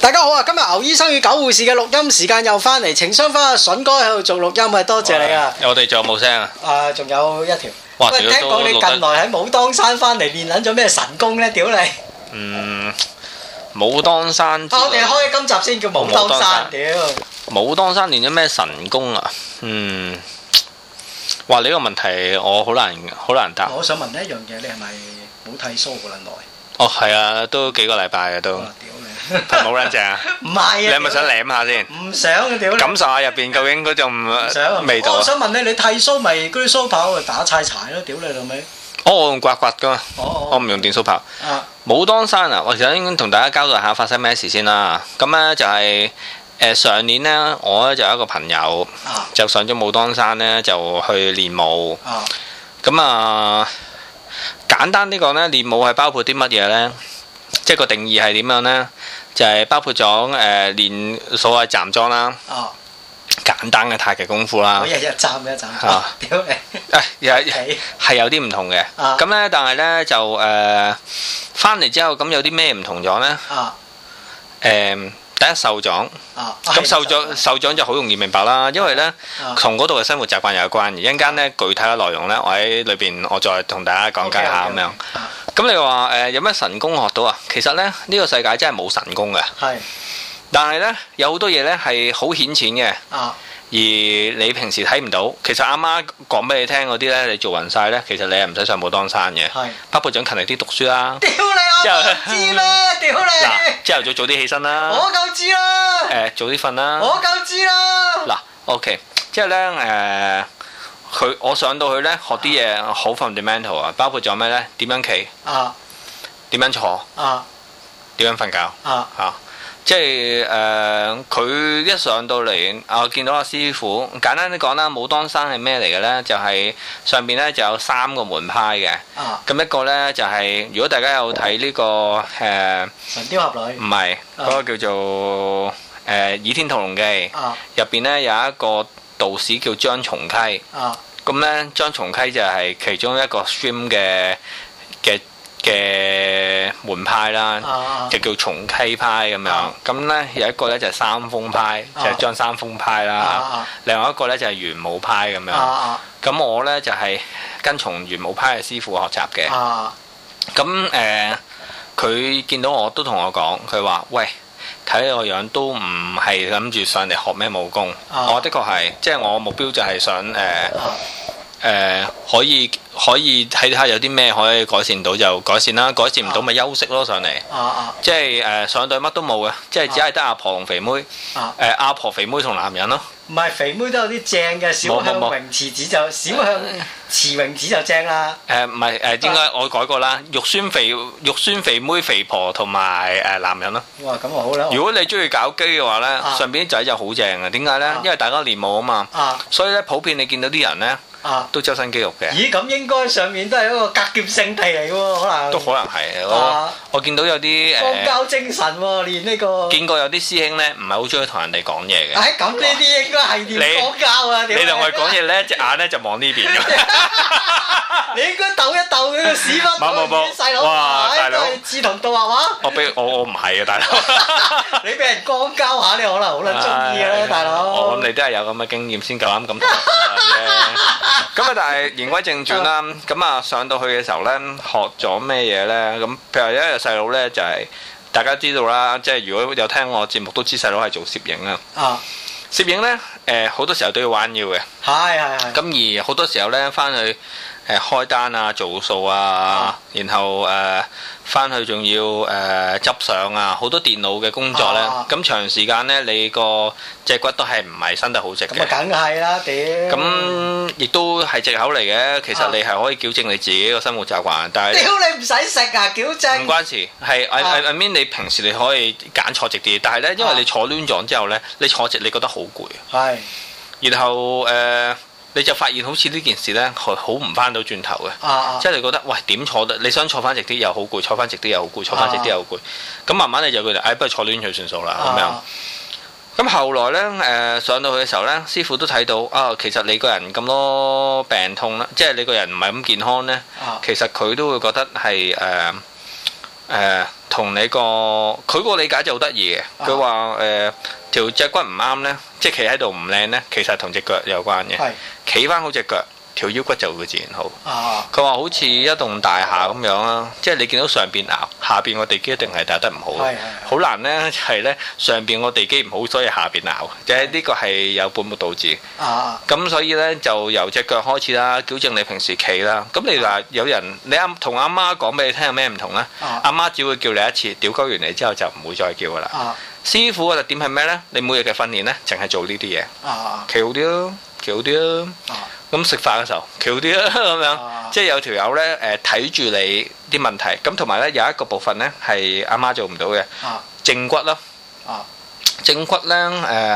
大家好啊！今日牛醫生與狗護士嘅錄音時間又翻嚟，情商翻阿筍哥喺度做錄音啊！多謝你啊！ 我哋仲有冇聲啊？ 仲有一條。 哇！ 喂，聽講你近來喺武當山翻嚟練撚咗咩神功咧？屌你！ 武當山。 我哋開今集先叫武當山，屌！ 武當山練咗咩神功啊？哇！呢個問題我好難答。 我想問你一樣嘢，你係咪冇剃鬚好撚耐？ 哦，係啊，都幾個禮拜嘅都。 屌你！ 冇撚正啊！ 唔係啊！ 你係咪想舐下先？ 唔想啊！屌你！ 感受下入邊究竟嗰種味道啊！ 我想問你剃鬚咪嗰啲鬚刨打柴咯？屌你老味！ 我用刮噶嘛，我唔用電鬚刨。武當山啊，我其實應該同大家交代下發生咩事先啦。咁咧就係上年咧，我咧就有一個朋友就上咗武當山咧，就去練武。咁啊，簡單啲講咧，練武係包括啲乜嘢咧？即係個定義係點樣咧？就係包括咗練所謂站樁啦。簡單嘅太極功夫啦， 我日日站一站，屌你！ 係有啲唔同嘅，咁咧，但係咧就翻嚟之後，咁有啲咩唔同咗咧？第一受獎，咁受獎就好容易明白啦，因為咧同嗰度嘅生活習慣有關，而一陣間咧具體嘅內容咧，我喺裏邊我再同大家講解下咁樣。咁你話有咩神功學到啊？其實咧呢個世界真係冇神功嘅。但係咧，有好多嘢咧係好顯淺嘅，而你平時睇唔到。其實阿媽講俾你聽嗰啲咧，你做勻晒咧，其實你係唔使上武當山嘅。包括想勤力啲讀書啦。屌你啊！我知咩？屌你！嗱，朝頭早早啲起身啦。我夠知啦。早啲瞓啦。我夠知啦。嗱 ，OK， 即係咧我上到去咧學啲嘢好 fundamental 啊，包括咗咩咧？點樣企？點樣坐？點樣瞓覺？即係佢一上到嚟，我見到阿師傅。簡單啲講啦，武當山係咩嚟嘅呢？就係上邊呢就有3個門派嘅。咁一個呢就係，如果大家有睇呢個神雕俠侶， 唔係嗰個叫做《倚天屠龍記》。入邊呢有一個道士叫張松溪。咁呢張松溪就係其中一個 stream 嘅門派啦，就叫松溪派咁樣。咁咧有一個咧就係三豐派，就係張三豐派啦。另外一個咧就係玄武派咁樣。咁我咧就係跟從玄武派嘅師傅學習嘅。咁佢見到我都同我講，佢話：喂，睇你個樣都唔係諗住上嚟學咩武功。我的確係，即係我目標就係想可以睇下有啲咩可以改善到就改善啦，改善唔到咪休息咯上嚟。即係上隊乜都冇嘅，即係只係得阿婆同肥妹。阿婆、肥妹同男人咯。唔係肥妹都有啲正嘅，小向榮慈子就小向慈榮子就正啦。唔係點解我改過啦？肉酸肥妹、肥婆同埋男人咯。哇，咁啊好啦。如果你中意搞基嘅話咧，上邊啲仔就好正嘅。點解咧？因為大家練武啊嘛。所以咧普遍你見到啲人咧。都周身肌肉嘅。咦，咁應該上面都係一個格劍聖地嚟喎，可能。都可能係。我見到有啲光交精神喎，練呢個。見過有啲師兄咧，唔係好中意同人哋講嘢嘅。咁呢啲應該係練光交啊！你同佢講嘢咧，隻眼咧就望呢邊嘅。你應該鬥一鬥佢個屎忽。冇。細佬。哇！大佬。志同道合啊！我唔係啊，大佬。你俾人光交下，你可能好撚中意啊，大佬。我諗你都係有咁嘅經驗先夠膽咁講啫。咁啊，但係言歸正傳啦。咁啊，上到去嘅時候咧，學咗咩嘢咧？咁譬如一個細佬咧，就係大家知道啦，即係如果有聽我節目都知細佬係做攝影啊。攝影咧，好多時候都要彎腰嘅。係。咁而好多時候咧，翻去開單啊、做數啊，然後翻去仲要執相啊，好多電腦嘅工作咧。咁長時間咧，你個脊骨都係唔係伸得好直嘅。咁啊，梗係啦，屌！咁亦都係藉口嚟嘅。其實你係可以矯正你自己個生活習慣，但係屌你唔使食啊，矯正唔關事。係I mean你平時你可以揀坐直啲，但係咧，因為你坐攣咗之後咧，你坐直你覺得好攰。係。然後你就發現好似呢件事呢，好唔翻到轉頭嘅，即係你覺得喂點坐得？你想坐翻直啲又好攰，坐翻直啲又好攰，坐翻直啲又好攰。咁慢慢你就覺得，不如坐攣佢算數啦咁樣。咁後來呢，上到去嘅時候呢，師傅都睇到其實你個人咁多病痛啦，即係你個人唔係咁健康呢，其實佢都會覺得係同你佢個理解就好得意嘅。佢話條脊骨唔啱咧，即係企喺度唔靚咧，其實同隻腳有關嘅。企翻好隻腳，條腰骨就會自然好。佢話好似一棟大廈咁樣啦，即係你見到上邊拗，下邊個地基一定係打得唔好。好難咧，就係咧上邊個地基唔好，所以下邊拗，即係呢個係有本末倒置。咁所以咧就由隻腳開始啦，矯正你平時企啦。咁你話有人你同阿媽講俾你聽有咩唔同咧？阿媽只會叫你一次，屌鳩完你之後就唔會再叫噶啦。師傅嘅特點係咩咧？你每日嘅訓練咧，淨係做呢啲嘢，企好啲咯，企好啲咯。咁食飯嘅時候，企好啲啦，咁樣，即係有條友咧睇住你啲問題。咁同埋咧有一個部分咧係阿媽做唔到嘅，正骨咯。正骨咧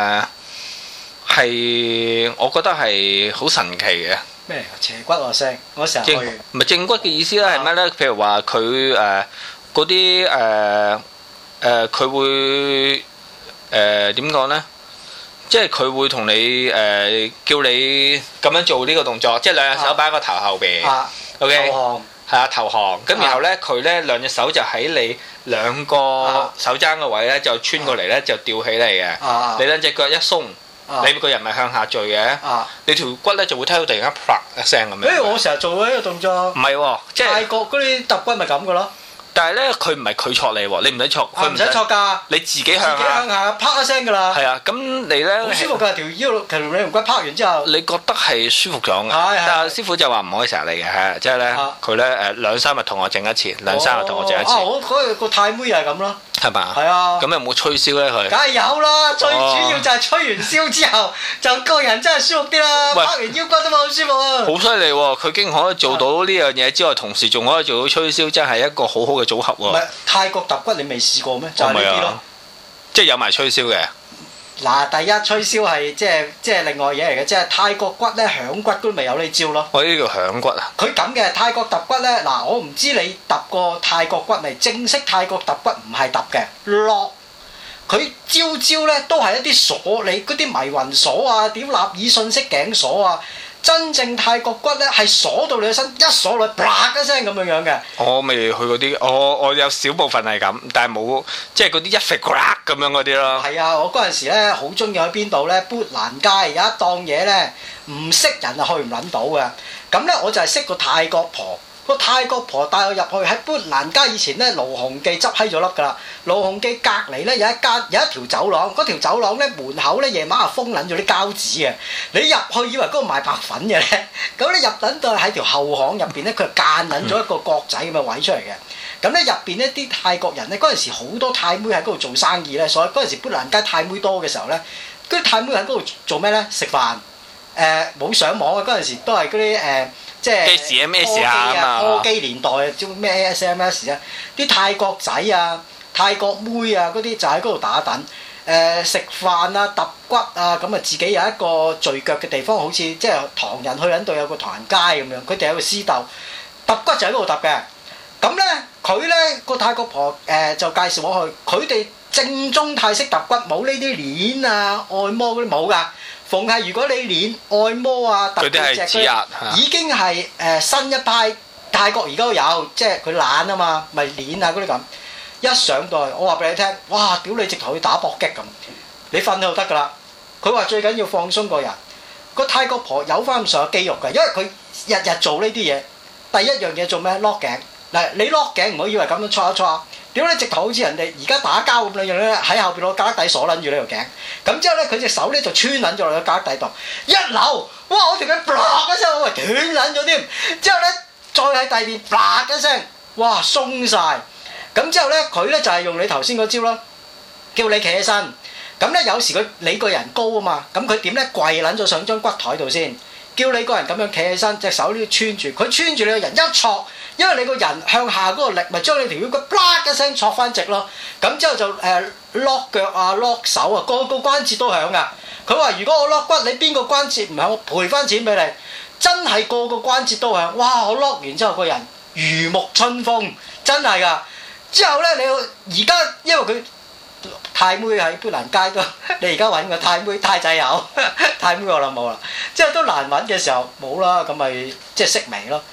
係我覺得係好神奇嘅。 咩嚟？斜骨啊聲，我成日去。 唔係正骨嘅意思咧係咩咧？譬如話佢嗰啲佢會點講咧？即係佢會同你叫你咁樣做呢個動作，即係兩隻手擺喺個頭後邊。OK，係啊頭項。咁然後咧佢咧兩隻手就喺你兩個手踭嘅位咧就穿過嚟咧就吊起嚟嘅。你兩隻腳一鬆，你個人咪向下墜嘅。你條骨咧就會聽到突然間啪一聲咁樣。 誒我成日做呢個動作。唔係喎，即係泰國嗰啲揼骨咪咁嘅咯。 但係咧，佢唔係佢戳你喎，你唔使戳， 佢唔使戳㗎， 你自己向下，啪一聲㗎啦。 係啊，咁你咧好舒服㗎，條腰條尾龍骨啪完之後， 你覺得係舒服咗㗎。但係師傅就話唔可以成日嚟嘅，即係咧佢咧兩三日同我整一次，兩三日同我整一次。 我嗰個泰妹又係咁咯。 係嘛？ 係啊。 咁有冇吹簫咧佢？ 梗係有啦，最主要就係吹完簫之後，就個人真係舒服啲啦。拍完腰骨都好舒服啊。 好犀利喎！佢竟然可以做到呢樣嘢之外，同時仲可以做到吹簫，真係一個好好嘅組合喎。 泰國揼骨你未試過咩？就係呢啲咯， 即係有埋吹簫嘅。 嗱，第一吹簫係即係另外嘢嚟嘅，即係泰國骨咧響骨都未有呢招咯。 我呢叫響骨啊！ 佢咁嘅泰國揼骨咧，嗱我唔知你揼過泰國骨未？正式泰國揼骨唔係揼嘅，lock。佢招咧都係一啲鎖，你嗰啲迷魂鎖啊，屌納爾遜式頸鎖啊。真正泰國骨咧係鎖到你個身，一鎖落去，啪一聲咁樣嘅。我未去嗰啲，我有少部分係咁，但係冇即係嗰啲一揈咁樣嗰啲咯。 係啊，我嗰陣時咧好中意去邊度咧？砵蘭街有一檔嘢咧，唔識人啊去唔撚到嘅。咁咧我就係識個泰國婆。個泰國婆帶我入去喺砵蘭街，以前咧盧鴻記執閪咗粒㗎啦。盧鴻記隔離咧有一條走廊，嗰條走廊咧門口咧夜晚係封撚咗啲膠紙嘅。你入去以為嗰個賣白粉嘅咧，咁你入撚到喺條後巷入邊咧，佢間撚咗一個角仔咁嘅位出嚟嘅。咁咧入邊呢啲泰國人咧，嗰陣時好多泰妹喺嗰度做生意咧，所以嗰陣時砵蘭街泰妹多嘅時候咧，嗰啲泰妹喺嗰度做咩咧？食飯。冇上網啊！嗰陣時都係嗰啲即係科技年代啊，叫咩 SMS 啊？啲泰國仔啊、泰國妹啊嗰啲就喺嗰度打躉。食飯啊、揼骨啊，咁啊自己有一個聚腳嘅地方，好似即係唐人去緊度有個唐人街咁樣，佢哋有個私竇，揼骨就喺嗰度揼嘅。咁咧佢咧個泰國婆就介紹我去，佢哋正宗泰式揼骨，冇呢啲鏈啊、按摩嗰啲冇㗎。逢係如果你練按摩啊、揼背脊嗰啲，已經係新一派泰國而家都有，即係佢懶啊嘛，咪練啊嗰啲咁。一上到去，我話俾你聽，哇！屌你直頭去打搏擊咁，你瞓就得㗎啦。佢話最緊要放鬆個人。個泰國婆有翻咁上下肌肉㗎，因為佢日日做呢啲嘢。第一樣嘢做咩？lock頸。嗱，你 lock頸唔好以為咁樣搓一搓。屌你直頭好似人哋而家打交咁樣咧，喺後邊攞膠底鎖撚住呢條頸。咁之後咧，佢隻手咧就穿撚咗落個膠底度，一扭，哇！我條頸啪一聲，我斷撚咗添。之後咧，再喺第二邊啪一聲，哇！鬆晒。咁之後咧，佢咧就係用你頭先嗰招咯，叫你企起身。咁咧有時你個人高啊嘛，咁佢點咧跪撚咗上張骨台度先，叫你個人咁樣企起身，隻手呢穿住，佢穿住你個人一戳，因為你個人向下嗰個力，咪將你條腰骨啪一聲戳翻直咯。咁之後就落腳啊、落手啊，個個關節都響噶。佢話如果我落骨，你邊個關節唔響，我賠翻錢俾你。真係個個關節都響。哇！我落完之後個人如沐春風，真係噶。之後咧，你而家因為佢泰妹喺砵蘭街都，你而家揾個泰妹泰仔有，泰妹我諗冇啦。之後都難揾嘅時候冇啦，咁咪即係式微咯。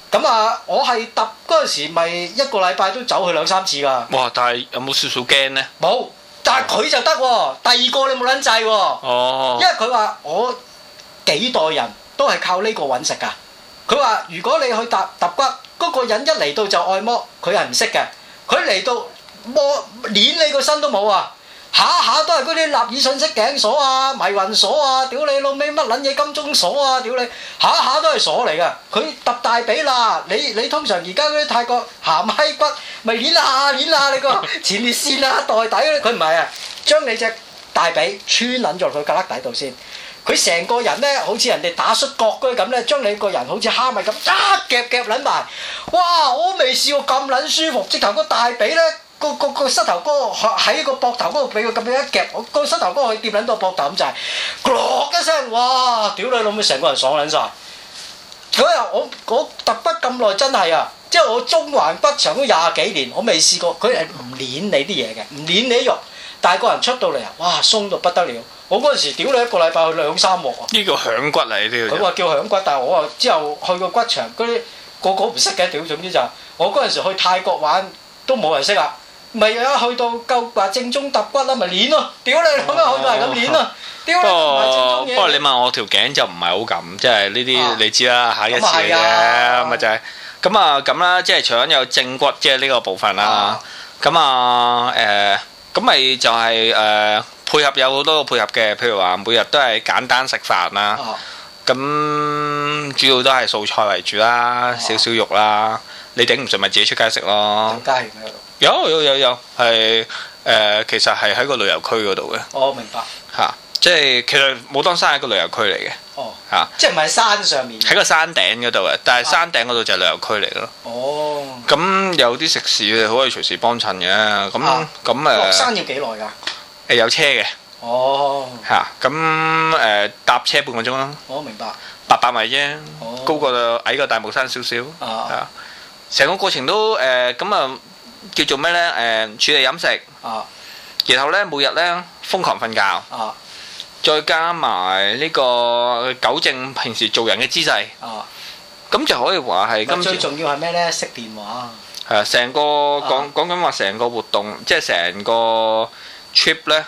咁啊，我係揼嗰陣時，咪一個禮拜都走去2、3次㗎。 哇！但係有冇少少驚呢？ 冇，但係佢就得喎。第二個你冇撚制喎。 哦。 因為佢話我幾代人都係靠呢個揾食㗎。佢話如果你去揼骨，嗰個人一嚟到就按摩，佢係唔識嘅。佢嚟到摸捏你個身都冇啊！下下都係嗰啲納爾遜式頸鎖啊、迷魂鎖啊，屌你老味乜撚嘢金鐘鎖啊，屌你下下都係鎖嚟㗎。佢揼大髀啦，你通常而家嗰啲泰國鹹閪骨咪捏下你個前列腺啊、袋底嗰啲，佢唔係啊，將你隻大髀穿撚咗落佢胳肋底度先。佢成個人咧好似人哋打摔角嗰啲咁咧，將你個人好似蝦米咁一夾撚埋。哇！我未試過咁撚舒服，直頭個大髀咧。個膝頭哥喺個膊頭嗰度俾佢咁樣一夾，個膝頭哥可以掂撚到膊頭咁滯，咕一聲，哇！屌你老味，成個人爽撚晒。嗰日我揼骨咁耐真係啊，即係我中環骨場都20幾年，我未試過。佢係唔攣你啲嘢嘅，唔攣你啲肉，但係個人出到嚟啊，哇！鬆到不得了。我嗰陣時屌你一個禮拜去2、3鑊啊。呢個響骨嚟呢啲。 佢話叫響骨，但係我啊之後去個骨場嗰啲個唔識嘅，屌總之就我嗰陣時去泰國玩都冇人識啊。咪啊！去到夠話正宗揼骨啦，咪攣咯！屌你老味，去到係咁攣咯！屌你唔係正宗嘢。不過你問我條頸就唔係好咁，即係呢啲你知啦，下一次嘅啫，咪就係咁啊咁啦，即係除咗有正骨即係呢個部分啦，咁咁咪就係配合有好多個配合嘅，譬如話每日都係簡單食飯啦，咁主要都係素菜為主啦，少少肉啦，你頂唔順咪自己出街食咯。 街有，係其實係喺個旅遊區嗰度嘅。 我明白。 嚇，即係其實武當山係一個旅遊區嚟嘅。 哦。嚇，即係唔係喺山上面？ 喺個山頂嗰度嘅，但係山頂嗰度就係旅遊區嚟咯。 哦。咁有啲食肆你可以隨時幫襯嘅。咁落山要幾耐㗎？ 有車嘅。 哦。 嚇，咁搭車半個鐘啦。 我明白。 800米啫。哦。高過矮過大帽山少少。啊。成個過程都咁啊〜叫做咩呢？處理飲食，然後呢，每日呢，瘋狂瞓覺，再加埋呢個糾正平時做人嘅姿勢，咁就可以話係。 最重要係咩呢？熄電話。 係啊，成個講緊話成個活動，即係成個 trip 呢，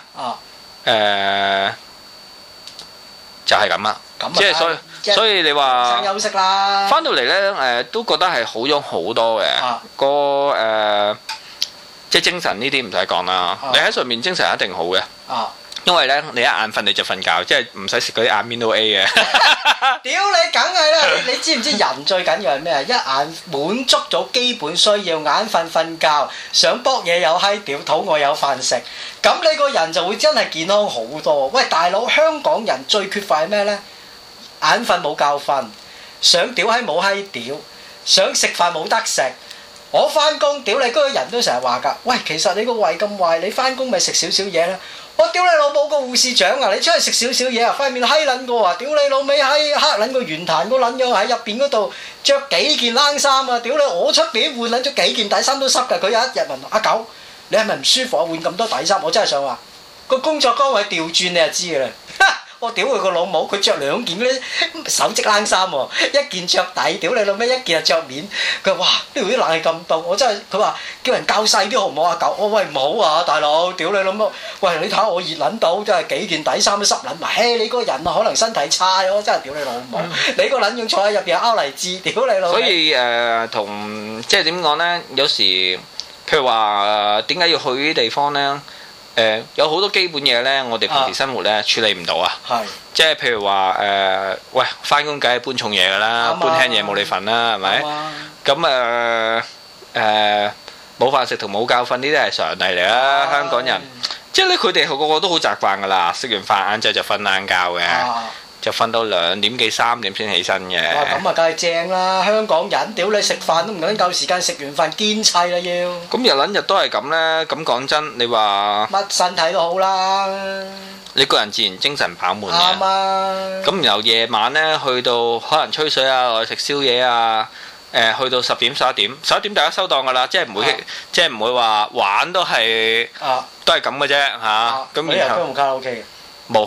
就係咁啦。即係所以你話休息啦， 翻到嚟呢，都覺得係好咗好多嘅。即係精神呢啲唔使講啦。你喺上面精神一定好嘅。因為呢，你一眼瞓你就瞓覺，即係唔使食嗰啲眼面都 A 嘅。 屌你梗係啦！你知唔知人最緊要係咩啊？一眼滿足咗基本需要，眼瞓覺，想卜嘢有閪屌，肚餓有飯食，咁你個人就會真係健康好多。喂，大佬，香港人最缺乏係咩呢？眼瞓冇覺瞓，想屌閪冇閪屌，想食飯冇得食。我翻工屌你嗰個人都成日話㗎，喂，其實你個胃咁壞，你翻工咪食少少嘢啦。我屌你老母個護士長啊！你出去食少少嘢啊，塊面閪撚過啊！屌你老味閪黑撚個圓壇個撚樣喺入邊嗰度着幾件冷衫啊！屌你，我出邊換撚咗幾件底衫都濕㗎。佢有一日問阿狗，你係咪唔舒服啊？換咁多底衫，我真係想話個工作崗位調轉你就知㗎啦。我屌佢個老母，佢着2件嗰啲手織冷衫喎，一件着底，屌你老味，一件係着面。佢話：哇，呢度啲冷氣咁凍，我真係佢話叫人較細啲好唔好啊？狗，我喂唔好啊，大佬，屌你老母！喂，你睇下我熱撚到，真係幾件底衫都濕撚埋。嘿，你個人啊，可能身體差咯，真係屌你老母！你個撚樣坐喺入邊拗嚟治，屌你老母！ 所以同即係點講呢？有時譬如話點解要去呢啲地方呢？有好多基本嘢呢，我哋平時生活呢處理唔到啊！即係譬如話喂，翻工梗係搬重嘢㗎啦，搬輕嘢冇你份啦，係咪？咁冇飯食同冇覺瞓呢啲係常例嚟啦，香港人。即係咧，佢哋個個都好習慣㗎啦，食完飯晏晝就瞓晏覺嘅。就瞓到2點幾3點先起身嘅。 哇！咁啊，梗係正啦！香港人屌你食飯都唔撚夠時間，食完飯堅砌啦要。咁日撚日都係咁咧，咁講真，你話乜身體都好啦。 你個人自然精神飽滿嘅。 啱啊！ 咁由夜晚咧去到可能吹水啊，或者食宵夜啊，去到10點11點，11點大家收檔㗎啦，即係唔會即係唔會話玩都係都係咁嘅啫嚇。咁然後都冇卡拉 OK 嘅。 冇。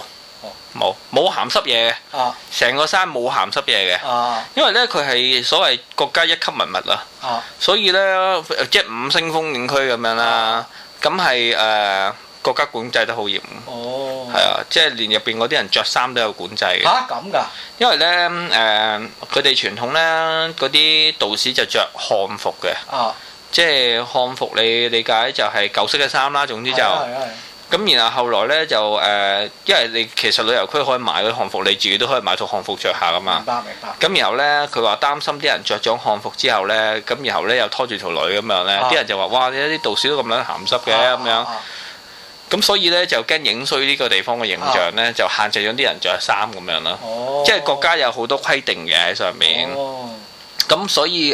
冇鹹濕嘢嘅，成個山冇鹹濕嘢嘅，因為咧佢係所謂國家一級文物啊，所以咧即係5星風景區咁樣啦，咁係國家管制得好嚴，係啊，即係連入邊嗰啲人着衫都有管制嘅。 嚇咁㗎？因為咧佢哋傳統咧嗰啲道士就着漢服嘅，即係漢服你理解就係舊式嘅衫啦，總之就。咁然後後來咧就因為你其實旅遊區可以買嗰啲漢服，你自己都可以買套漢服着下噶嘛。明白。咁然後咧，佢話擔心啲人着咗漢服之後咧，咁然後咧又拖住條女咁樣咧，啲人就話：哇！你啲道士都咁撚鹹濕嘅咁樣。咁所以咧就驚影衰呢個地方嘅形象咧，就限制咗啲人着衫咁樣咯。即係國家有好多規定嘅喺上面。咁所以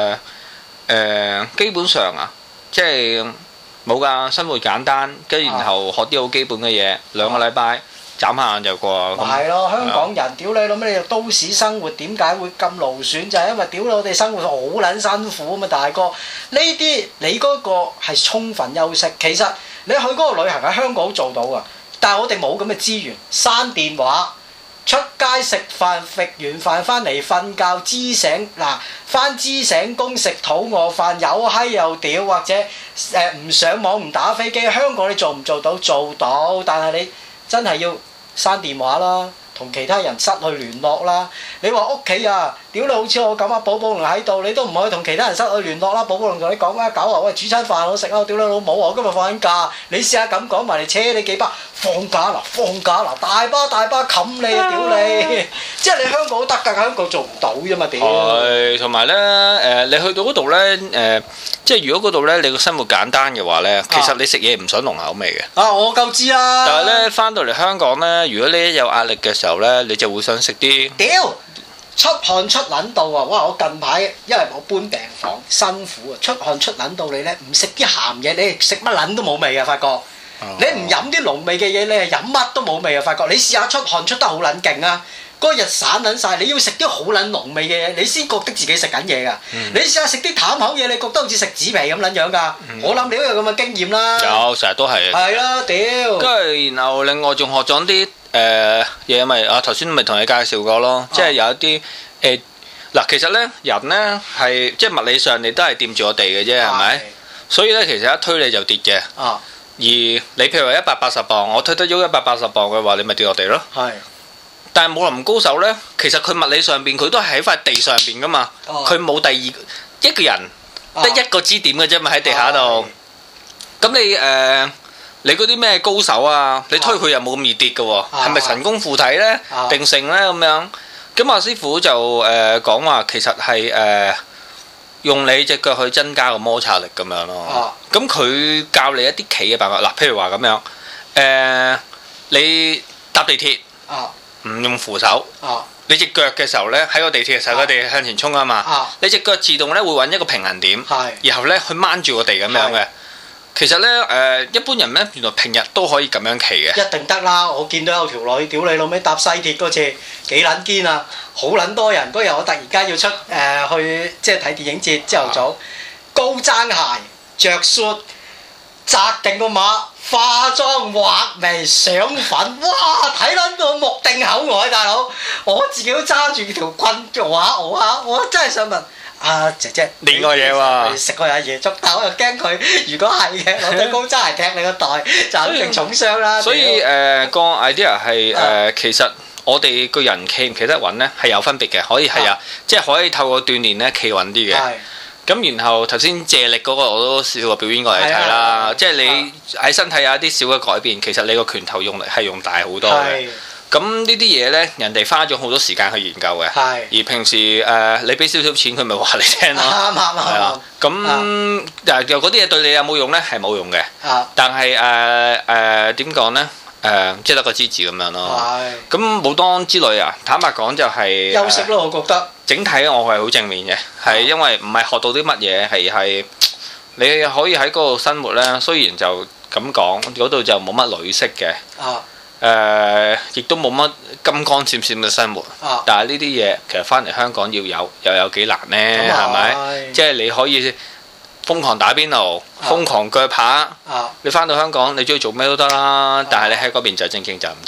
基本上啊，即係。冇㗎，生活簡單，跟住然後學啲好基本嘅嘢，2個禮拜眨下眼就過。咪係咯，香港人屌你老咩？你又都市生活點解會咁勞損？就係因為屌我哋生活好撚辛苦啊嘛，大哥。呢啲你嗰個係充分休息，其實你去嗰個旅行喺香港做到㗎，但係我哋冇咁嘅資源，刪電話。出街食飯，食完飯翻嚟瞓覺，知醒嗱翻知醒工食肚餓飯，有閪又屌，或者唔上網唔打飛機。香港你做唔做到？做到，但係你真係要刪電話啦，同其他人失去聯絡啦。你話屋企啊，屌你好似我咁啊，寶寶龍喺度，你都唔可以同其他人失去聯絡啦。寶寶龍同你講啊，狗啊，喂，煮餐飯我食啊，屌你老母啊，我今日放緊假，你試下咁講埋嚟扯你幾巴。放假嗱，大巴冚你啊！屌你，即係你香港得㗎，香港做唔到啫嘛！屌。 係，同埋咧你去到嗰度咧即係如果嗰度咧你個生活簡單嘅話咧，其實你食嘢唔想濃口味嘅。 我夠知啦。 但係咧翻到嚟香港咧，如果你有壓力嘅時候咧，你就會想食啲。 屌！出汗出撚到啊！哇！我近排因為我搬病房辛苦啊，出汗出撚到你咧，唔食啲鹹嘢，你食乜撚都冇味啊！發覺。你唔飲啲濃味嘅嘢，你係飲乜都冇味啊！發覺你試下出汗出得好撚勁啊！嗰日散撚晒，你要食啲好撚濃味嘅嘢，你先覺得自己食緊嘢㗎。你試下食啲淡口嘢，你覺得好似食紙皮咁撚樣㗎。我諗你都有咁嘅經驗啦。有， 成日都係。 係啦，屌！ 跟住然後另外仲學咗啲嘢咪頭先咪同你介紹過咯，即係有一啲嗱，其實咧人咧係即係物理上你都係掂住我哋嘅啫，係咪？所以咧其實一推你就跌嘅。而你譬如話180磅，我推得喐180磅嘅話，你咪跌落地咯。係。但係武林高手咧，其實佢物理上邊佢都係喺塊地上邊噶嘛，佢冇第二一個人得一個支點嘅啫嘛喺地下度。咁你嗰啲咩高手啊？你推佢又冇咁易跌嘅喎，係咪神功附體咧？定性咧咁樣？咁阿師傅就講話其實係用你隻腳去增加個摩擦力咁樣咯。咁佢教你一啲企嘅辦法，嗱，譬如話咁樣，你搭地鐵，唔用扶手，你隻腳嘅時候咧，喺個地鐵嘅時候，個地向前衝啊嘛，你隻腳自動咧會揾一個平衡點，然後咧去掹住個地咁樣嘅。其實咧一般人咧原來平日都可以咁樣企嘅。一定得啦！我見到有條女屌你老味搭西鐵嗰次幾撚堅啊！好撚多人嗰日我突然間要出去即係睇電影節，朝頭早高踭鞋着恤紮定個馬化妝畫眉上粉，哇！睇撚到目定口呆，大佬！我自己都揸住條棍畫我真係想問。姐姐練過嘢喎，食過下椰粥，但我又驚佢。如果係嘅，攞對高踭鞋踢你個袋，就肯定重傷啦。所以個 idea 係其實我哋個人企唔企得穩咧係有分別嘅，可以係啊，即係可以透過鍛鍊咧企穩啲嘅。咁然後頭先借力嗰個我都試過表演過嚟睇啦，即係你喺身體有一啲小嘅改變，其實你個拳頭用力係用大好多嘅。咁呢啲嘢呢，人哋花咗好多時間去研究嘅。係。而平時你俾少少錢，佢咪話你聽咯。啱。係啊。咁又嗰啲嘢對你有冇用呢？係冇用嘅。但係點講呢？即係得個支持咁樣咯。係。咁武當之旅啊，坦白講就係休息咯，我覺得。整體我係好正面嘅，係因為唔係學到啲乜嘢，係你可以喺嗰度生活呢。雖然就咁講，嗰度就冇乜女色嘅。亦都冇乜金光閃閃嘅生活，但係呢啲嘢其實翻嚟香港要有又有幾難呢？係咪？即係你可以瘋狂打邊爐、瘋狂鋸扒，你翻到香港你中意做咩都得啦，但係你喺嗰邊就正經就唔得。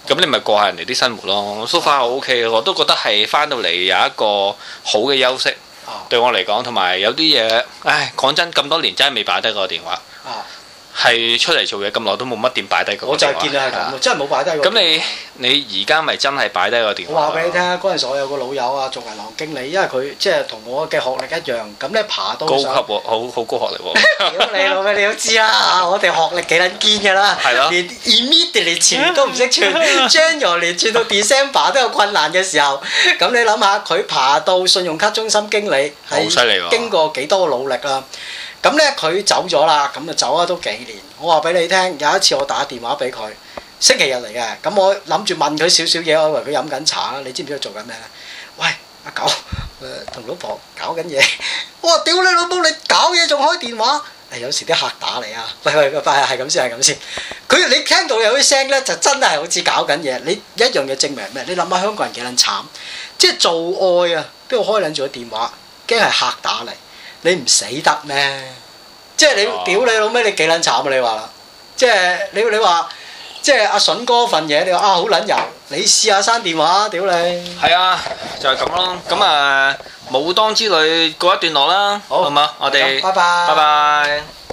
咁你咪過下人哋啲生活咯。so far 我 OK 嘅，我都覺得係翻到嚟有一個好嘅休息。對我嚟講，同埋有啲嘢，唉，講真，咁多年真係未擺低過電話。係出嚟做嘢咁耐都冇乜點擺低過。 我就係見你係咁，真係冇擺低過。 咁你而家咪真係擺低個電話？ 我話俾你聽，嗰陣時我有個老友啊，做銀行經理，因為佢即係同我嘅學歷一樣，咁咧爬到高級喎，好高學歷喎。 屌你老味，你都知啦，我哋學歷幾撚堅㗎啦，連 immediately 前都唔識串，January 連串到 December 都有困難嘅時候，咁你諗下佢爬到信用卡中心經理， 好犀利喎！ 經過幾多努力啊！咁咧佢走咗啦，咁就走咗都幾年。我話俾你聽，有一次我打電話俾佢，星期日嚟嘅，咁我諗住問佢少少嘢，我以為佢飲緊茶啦。你知唔知佢做緊咩咧？喂，阿狗，同老婆搞緊嘢。我話屌你老母，你搞嘢仲開電話？有時啲客打嚟啊！喂，係咁先，係咁先。你聽到有啲聲咧，就真係好似搞緊嘢。你一樣嘢證明咩？你諗下香港人幾撚慘？即係做愛啊，邊度開撚住個電話？驚係客打嚟。你唔死得咩？即係你屌你老味，你幾撚慘啊？你話啦，即係你話，即係阿筍哥份嘢，你話好撚油，你試下刪電話，屌你！ 係啊，就係咁咯。咁武當之旅告一段落啦，好嘛？我哋拜拜。 拜拜。